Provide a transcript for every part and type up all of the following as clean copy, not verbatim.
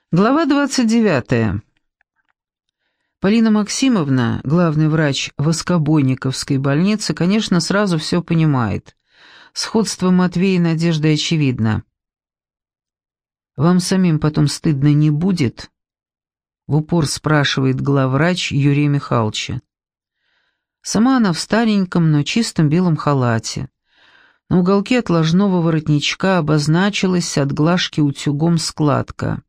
Глава 29. Полина Максимовна, главный врач Воскобойниковской больницы, конечно, сразу все понимает. Сходство Матвея и Надежды очевидно. «Вам самим потом стыдно не будет?» — в упор спрашивает главврач Юрия Михайловича. Сама она в стареньком, но чистом белом халате. На уголке отложного воротничка обозначилась от глажки утюгом складка.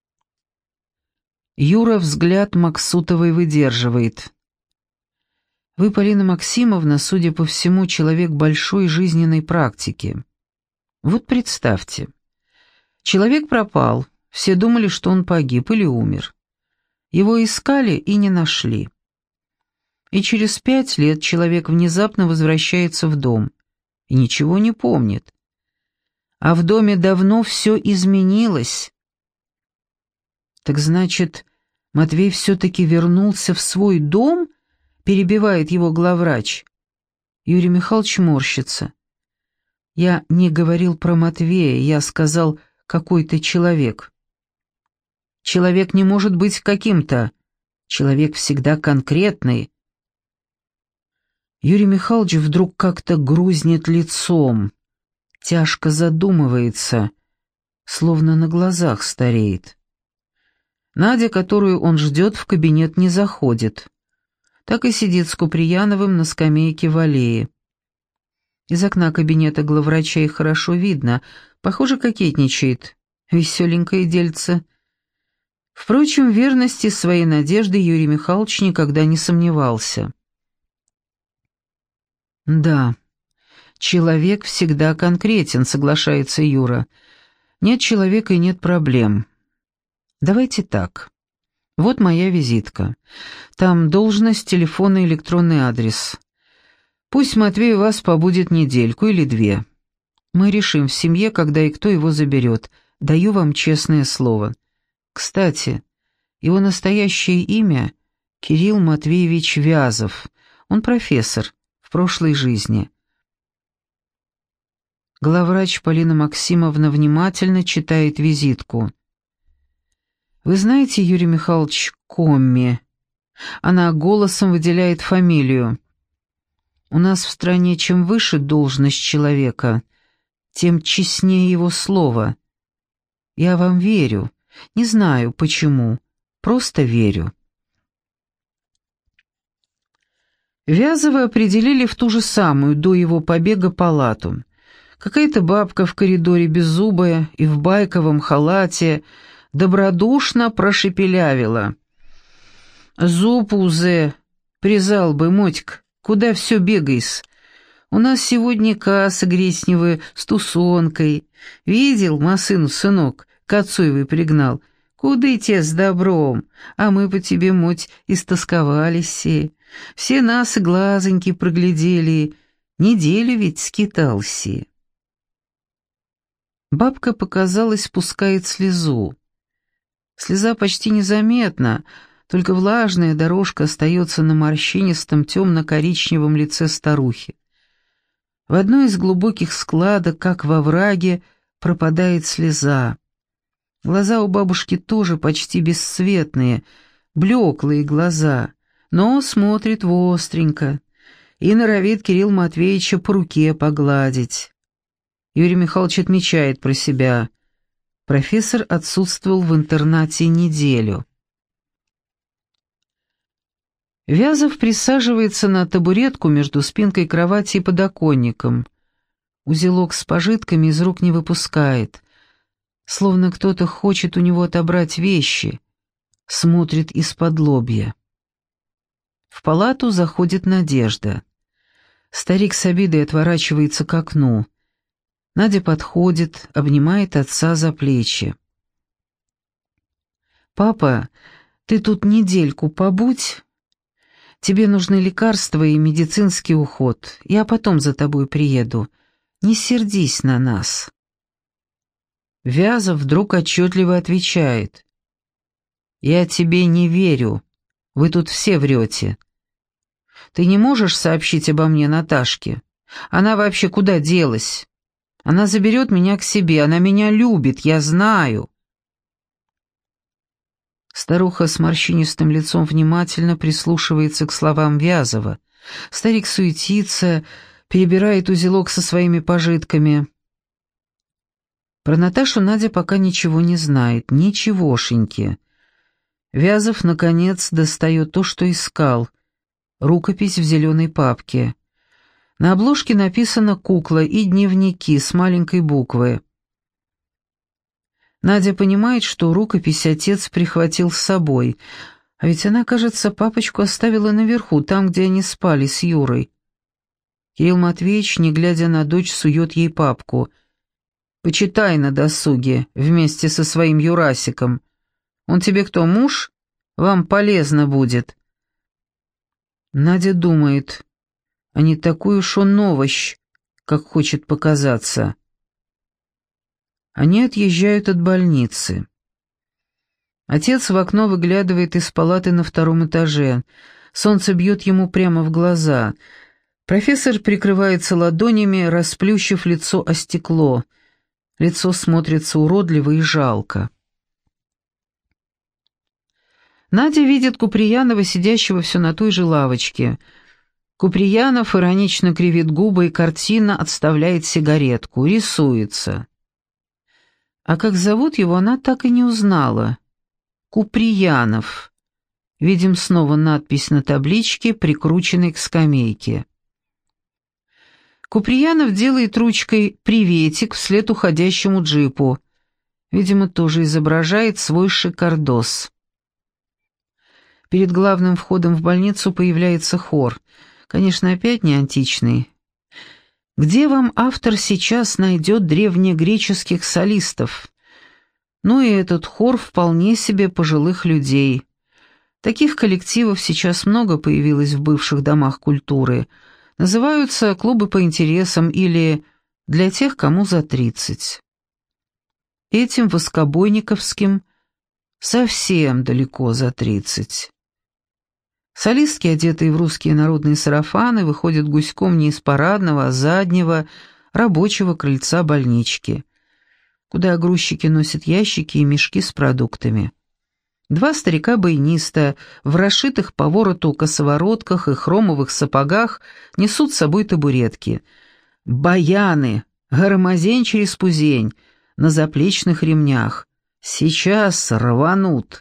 Юра взгляд Максутовой выдерживает. «Вы, Полина Максимовна, судя по всему, человек большой жизненной практики. Вот представьте, человек пропал, все думали, что он погиб или умер. Его искали и не нашли. И через 5 лет человек внезапно возвращается в дом и ничего не помнит. А в доме давно все изменилось. Так значит, Матвей все-таки вернулся в свой дом?» — перебивает его главврач. Юрий Михайлович морщится. «Я не говорил про Матвея, я сказал, какой-то человек». «Человек не может быть каким-то. Человек всегда конкретный». Юрий Михайлович вдруг как-то грузнет лицом, тяжко задумывается, словно на глазах стареет. Надя, которую он ждет, в кабинет не заходит. Так и сидит с Куприяновым на скамейке в аллее. Из окна кабинета главврача хорошо видно, похоже, кокетничает. Веселенькое дельце. Впрочем, в верности своей Надежды Юрий Михайлович никогда не сомневался. «Да, человек всегда конкретен», — соглашается Юра. «Нет человека и нет проблем. Давайте так. Вот моя визитка. Там должность, телефон и электронный адрес. Пусть Матвей у вас побудет недельку или 2. Мы решим в семье, когда и кто его заберет. Даю вам честное слово. Кстати, его настоящее имя — Кирилл Матвеевич Вязов. Он профессор в прошлой жизни». Главврач Полина Максимовна внимательно читает визитку. «Вы знаете, Юрий Михайлович, Комми?» Она голосом выделяет фамилию. «У нас в стране чем выше должность человека, тем честнее его слово. Я вам верю. Не знаю, почему. Просто верю». Вязова определили в ту же самую, до его побега, палату. Какая-то бабка в коридоре беззубая и в байковом халате добродушно прошепелявила. «Зуб узе, призал бы, Мотька, куда все бегаешь? У нас сегодня касса гресневая с тусонкой. Видел, масыну сынок, к отцу его пригнал. Куда идти с добром? А мы по тебе, Моть, истосковались. Все нас и глазоньки проглядели. Неделю ведь скитался». Бабка, показалось, пускает слезу. Слеза почти незаметна, только влажная дорожка остается на морщинистом темно-коричневом лице старухи. В одной из глубоких складок, как во враге, пропадает слеза. Глаза у бабушки тоже почти бесцветные, блеклые глаза, но смотрит востренько и норовит Кирилла Матвеевича по руке погладить. Юрий Михайлович отмечает про себя: профессор отсутствовал в интернате неделю. Вязов присаживается на табуретку между спинкой кровати и подоконником. Узелок с пожитками из рук не выпускает, словно кто-то хочет у него отобрать вещи, смотрит из-под лобья. В палату заходит Надежда. Старик с обидой отворачивается к окну. Надя подходит, обнимает отца за плечи. «Папа, ты тут недельку побудь. Тебе нужны лекарства и медицинский уход. Я потом за тобой приеду. Не сердись на нас». Вязов вдруг отчетливо отвечает: «Я тебе не верю. Вы тут все врете. Ты не можешь сообщить обо мне Наташке? Она вообще куда делась? Она заберет меня к себе, она меня любит, я знаю». Старуха с морщинистым лицом внимательно прислушивается к словам Вязова. Старик суетится, перебирает узелок со своими пожитками. Про Наташу Надя пока ничего не знает, ничегошеньки. Вязов, наконец, достает то, что искал. Рукопись в зеленой папке. На обложке написано «Кукла» и дневники с маленькой буквы. Надя понимает, что рукопись отец прихватил с собой, а ведь она, кажется, папочку оставила наверху, там, где они спали с Юрой. Кирилл Матвеевич, не глядя на дочь, сует ей папку. «Почитай на досуге, вместе со своим Юрасиком. Он тебе кто, муж? Вам полезно будет». Надя думает, а не такой уж он овощ, как хочет показаться. Они отъезжают от больницы. Отец в окно выглядывает из палаты на втором этаже. Солнце бьет ему прямо в глаза. Профессор прикрывается ладонями, расплющив лицо о стекло. Лицо смотрится уродливо и жалко. Надя видит Куприянова, сидящего все на той же лавочке. Куприянов иронично кривит губы и картинно отставляет сигаретку, рисуется. А как зовут его, она так и не узнала. Куприянов. Видим снова надпись на табличке, прикрученной к скамейке. Куприянов делает ручкой приветик вслед уходящему джипу. Видимо, тоже изображает свой шикардос. Перед главным входом в больницу появляется хор. Конечно, опять не античный. Где вам автор сейчас найдет древнегреческих солистов? Ну и этот хор вполне себе пожилых людей. Таких коллективов сейчас много появилось в бывших домах культуры. Называются клубы по интересам или для тех, кому за 30. Этим воскобойниковским совсем далеко за 30. Солистки, одетые в русские народные сарафаны, выходят гуськом не из парадного, а заднего, рабочего крыльца больнички, куда грузчики носят ящики и мешки с продуктами. Два старика-баяниста в расшитых по вороту косоворотках и хромовых сапогах несут с собой табуретки. Баяны, громозень через пузень, на заплечных ремнях. Сейчас рванут.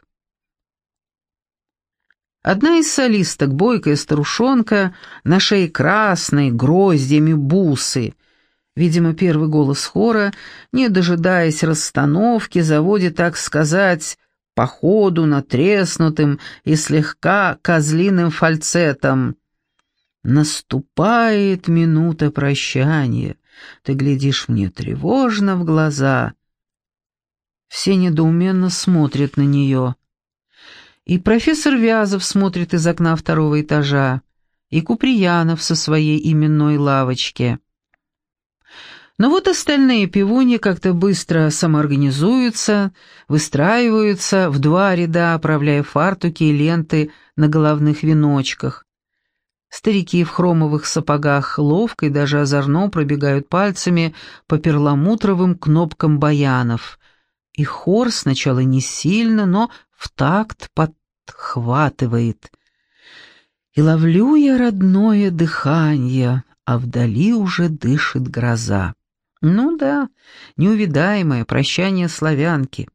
Одна из солисток, бойкая старушонка, на шее красной, гроздьями бусы. Видимо, первый голос хора, не дожидаясь расстановки, заводит, так сказать, по ходу натреснутым и слегка козлиным фальцетом. «Наступает минута прощания, ты глядишь мне тревожно в глаза». Все недоуменно смотрят на нее. И профессор Вязов смотрит из окна второго этажа, и Куприянов со своей именной лавочки. Но вот остальные пивуньи как-то быстро самоорганизуются, выстраиваются в два ряда, оправляя фартуки и ленты на головных веночках. Старики в хромовых сапогах ловко и даже озорно пробегают пальцами по перламутровым кнопкам баянов. И хор сначала не сильно, но в такт подхватывает. И ловлю я родное дыхание, а вдали уже дышит гроза. Ну да, неувидаемое прощание славянки.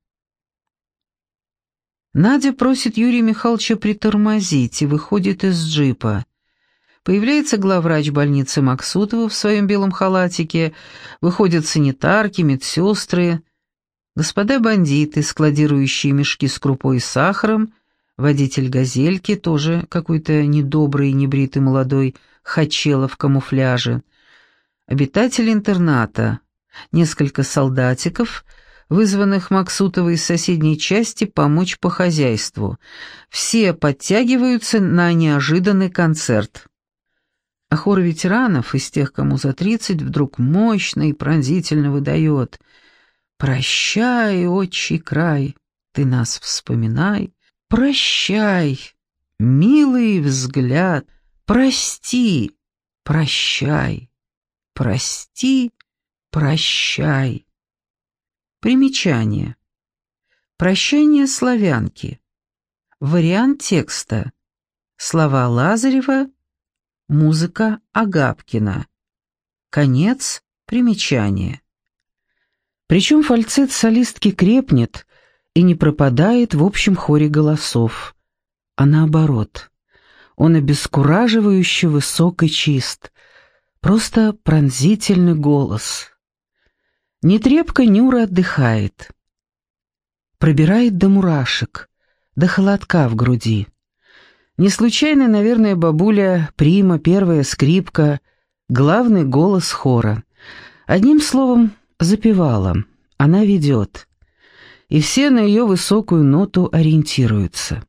Надя просит Юрия Михайловича притормозить и выходит из джипа. Появляется главврач больницы Максутова в своем белом халатике, выходят санитарки, медсестры, господа бандиты, складирующие мешки с крупой и сахаром, водитель «Газельки», тоже какой-то недобрый, небритый молодой хачело в камуфляже, обитатели интерната, несколько солдатиков, вызванных Максутовой из соседней части помочь по хозяйству. Все подтягиваются на неожиданный концерт. А хор ветеранов, из тех, кому за 30, вдруг мощно и пронзительно выдает: «Прощай, отчий край, ты нас вспоминай, прощай, милый взгляд, прости, прощай, прости, прощай». Примечание. Прощание славянки. Вариант текста. Слова Лазарева, музыка Агапкина. Конец примечания. Причем фальцет солистки крепнет и не пропадает в общем хоре голосов, а наоборот. Он обескураживающе высок и чист, просто пронзительный голос. Нетрепко Нюра отдыхает. Пробирает до мурашек, до холодка в груди. Не случайно, наверное, бабуля Прима, первая скрипка, главный голос хора. Одним словом, запевала, она ведет. И все на ее высокую ноту ориентируются.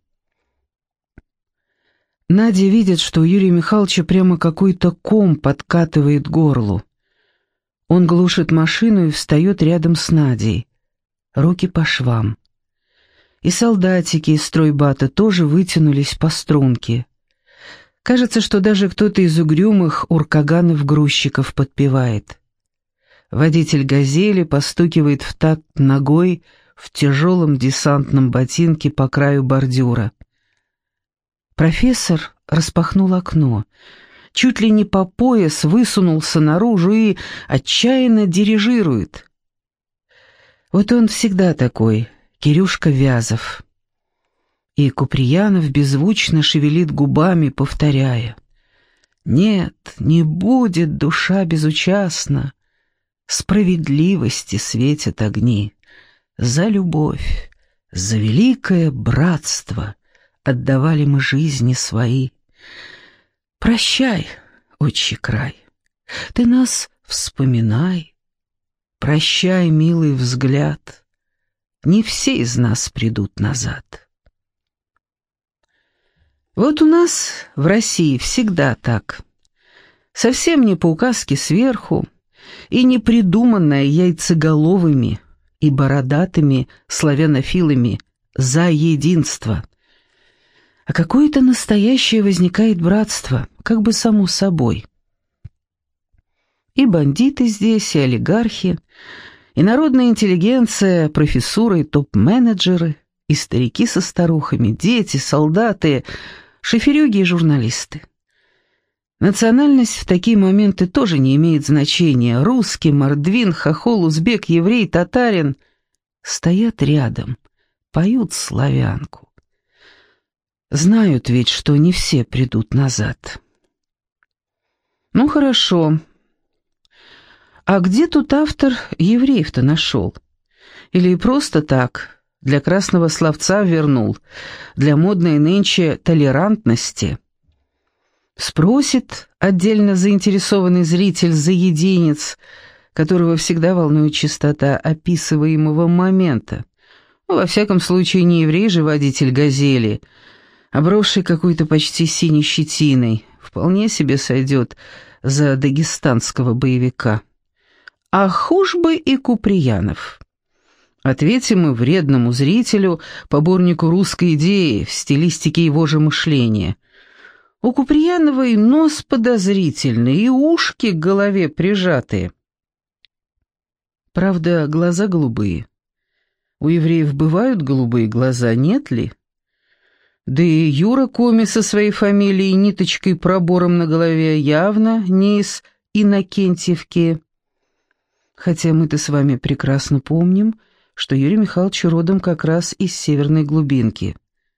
Надя видит, что у Юрия Михайловича прямо какой-то ком подкатывает к горлу. Он глушит машину и встает рядом с Надей. Руки по швам. И солдатики из стройбата тоже вытянулись по струнке. Кажется, что даже кто-то из угрюмых уркаганов-грузчиков подпевает. Водитель «Газели» постукивает в такт ногой в тяжелом десантном ботинке по краю бордюра. Профессор распахнул окно, чуть ли не по пояс высунулся наружу и отчаянно дирижирует. Вот он всегда такой, Кирюшка Вязов. И Куприянов беззвучно шевелит губами, повторяя: «Нет, не будет душа безучастна, справедливости светят огни, за любовь, за великое братство отдавали мы жизни свои. Прощай, отчий край, ты нас вспоминай, прощай, милый взгляд, не все из нас придут назад». Вот у нас в России всегда так. Совсем не по указке сверху и не придуманное яйцеголовыми и бородатыми славянофилами за единство. А какое-то настоящее возникает братство, как бы само собой. И бандиты здесь, и олигархи, и народная интеллигенция, профессуры, топ-менеджеры, и старики со старухами, дети, солдаты, шоферюги и журналисты. Национальность в такие моменты тоже не имеет значения. Русский, мордвин, хохол, узбек, еврей, татарин стоят рядом, поют славянку. Знают ведь, что не все придут назад. Ну хорошо. А где тут автор евреев-то нашел? Или просто так, для красного словца вернул, для модной нынче толерантности? Спросит отдельно заинтересованный зритель за единец, которого всегда волнует чистота описываемого момента. Ну, во всяком случае, не еврей же водитель «Газели», обросший какой-то почти синей щетиной, вполне себе сойдет за дагестанского боевика. А хуже бы и Куприянов. Ответим мы вредному зрителю, поборнику русской идеи, в стилистике его же мышления. У Куприянова и нос подозрительный, и ушки к голове прижатые. Правда, глаза голубые. У евреев бывают голубые глаза, нет ли? Да и Юра Коми со своей фамилией, ниточкой-пробором на голове, явно не из Иннокентьевки. Хотя мы-то с вами прекрасно помним, что Юрий Михайлович родом как раз из северной глубинки.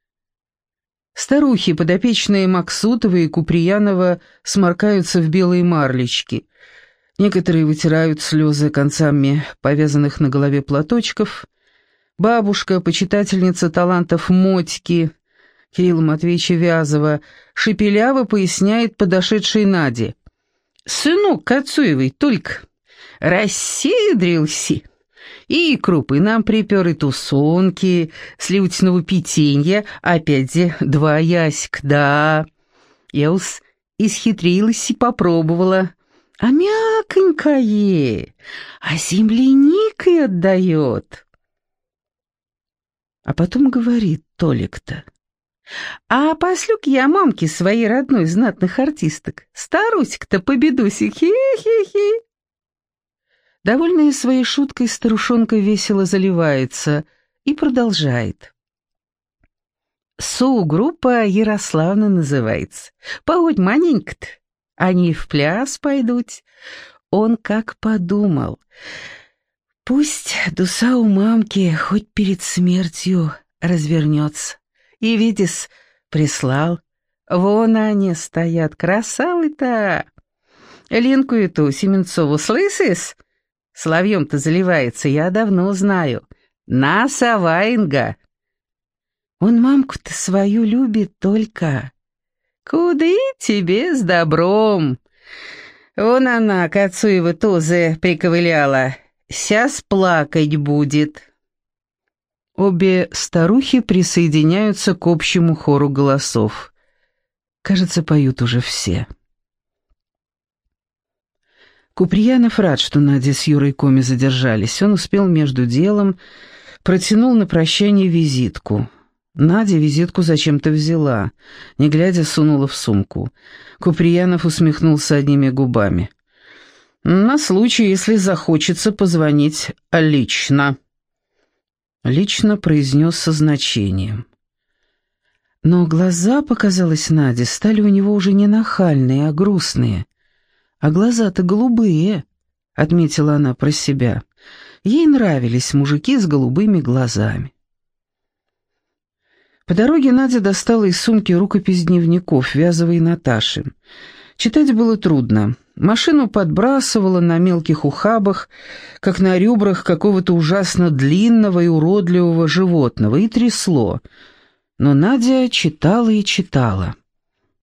Старухи, подопечные Максутова и Куприянова, сморкаются в белые марлечки. Некоторые вытирают слезы концами повязанных на голове платочков. Бабушка, почитательница талантов Мотьки, Кирилла Матвеевича Вязова, шепеляво поясняет подошедшей Наде: «Сынок Кацуевой только расседрился, и крупы нам припер, и тусонки, сливочного печенья, опять же 2 ясик, да. Я уж исхитрилась и попробовала, а мяконькое, а земляникой отдает». А потом говорит Толик-то: «А послюк я мамке своей родной знатных артисток, старусик-то победуси, хи-хи-хи». Довольная своей шуткой, старушонка весело заливается и продолжает: Группа Ярославна называется. Погодь, маленько-то, они в пляс пойдут. Он как подумал. Пусть душа у мамки хоть перед смертью развернется. И, видишь, прислал. Вон они стоят, красавы-то. Ленку эту Семенцову слышишь? Соловьем-то заливается, я давно знаю. Наша Ваенга. Он мамку-то свою любит только. Куды тебе с добром? Вон она к отцу его тоже приковыляла. Сейчас плакать будет. Обе старухи присоединяются к общему хору голосов. Кажется, поют уже все. Куприянов рад, что Надя с Юрой Коми задержались. Он успел между делом, протянул на прощание визитку. Надя визитку зачем-то взяла, не глядя сунула в сумку. Куприянов усмехнулся одними губами. «На случай, если захочется позвонить лично». Лично произнес со значением. Но глаза, показалось Наде, стали у него уже не нахальные, а грустные. «А глаза-то голубые», — отметила она про себя. Ей нравились мужики с голубыми глазами. По дороге Надя достала из сумки рукопись дневников Вязовой Наташи. Читать было трудно. Машину подбрасывала на мелких ухабах, как на ребрах какого-то ужасно длинного и уродливого животного, и трясло. Но Надя читала и читала.